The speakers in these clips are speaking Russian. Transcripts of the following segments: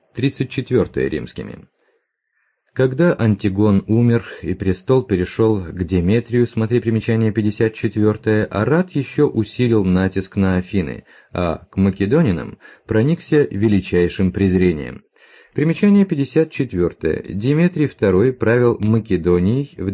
34 римскими. Когда Антигон умер и престол перешел к Деметрию, смотри примечание 54, Арат еще усилил натиск на Афины, а к македонинам проникся величайшим презрением. Примечание 54. Деметрий II правил Македонией в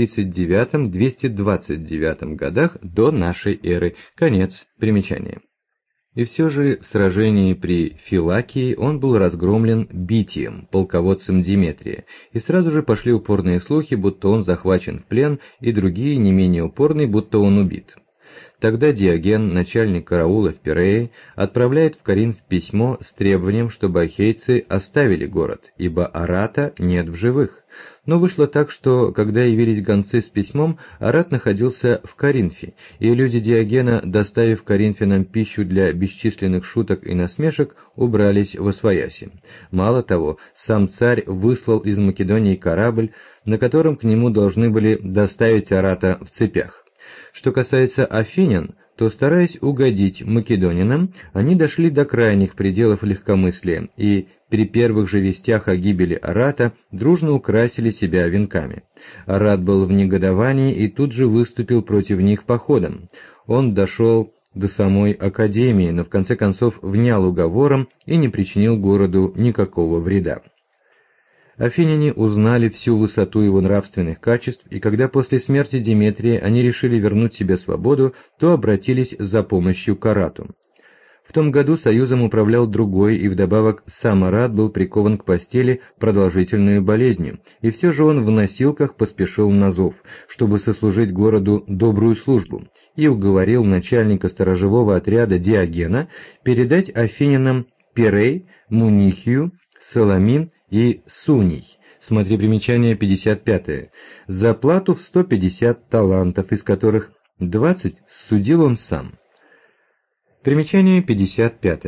239-229 годах до нашей эры. Конец примечания. И все же в сражении при Филакии он был разгромлен Битием, полководцем Деметрия, и сразу же пошли упорные слухи, будто он захвачен в плен, и другие не менее упорные, будто он убит. Тогда Диоген, начальник караула в Пирее, отправляет в Коринф письмо с требованием, чтобы ахейцы оставили город, ибо Арата нет в живых. Но вышло так, что, когда явились гонцы с письмом, Арат находился в Коринфе, и люди Диогена, доставив коринфянам пищу для бесчисленных шуток и насмешек, убрались восвояси. Мало того, сам царь выслал из Македонии корабль, на котором к нему должны были доставить Арата в цепях. Что касается афинян, то, стараясь угодить македонинам, они дошли до крайних пределов легкомыслия и при первых же вестях о гибели Арата дружно украсили себя венками. Арат был в негодовании и тут же выступил против них походом. Он дошел до самой академии, но в конце концов внял уговорам и не причинил городу никакого вреда. Афиняне узнали всю высоту его нравственных качеств, и когда после смерти Деметрия они решили вернуть себе свободу, то обратились за помощью к Арату. В том году союзом управлял другой, и вдобавок сам Арат был прикован к постели продолжительной болезнью, и все же он в носилках поспешил на зов, чтобы сослужить городу добрую службу, и уговорил начальника сторожевого отряда Диогена передать афинянам Пирей, Мунихию, Саламин и Суний, смотри примечание 55, за плату в 150 талантов, из которых 20 судил он сам. Примечание 55.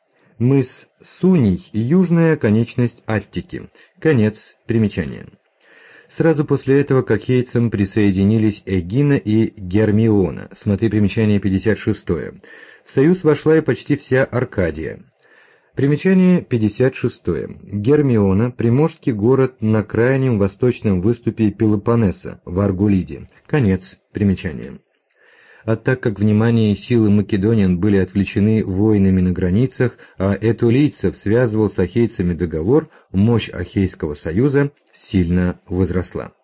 Мыс Суний – южная конечность Аттики. Конец примечания. Сразу после этого к ахейцам присоединились Эгина и Гермиона, смотри примечание 56. В союз вошла и почти вся Аркадия. Примечание 56. Гермиона – приморский город на крайнем восточном выступе Пелопоннеса, в Аргулиде. Конец примечания. А так как внимание и силы македонян были отвлечены войнами на границах, а этулийцев связывал с ахейцами договор, мощь Ахейского союза сильно возросла.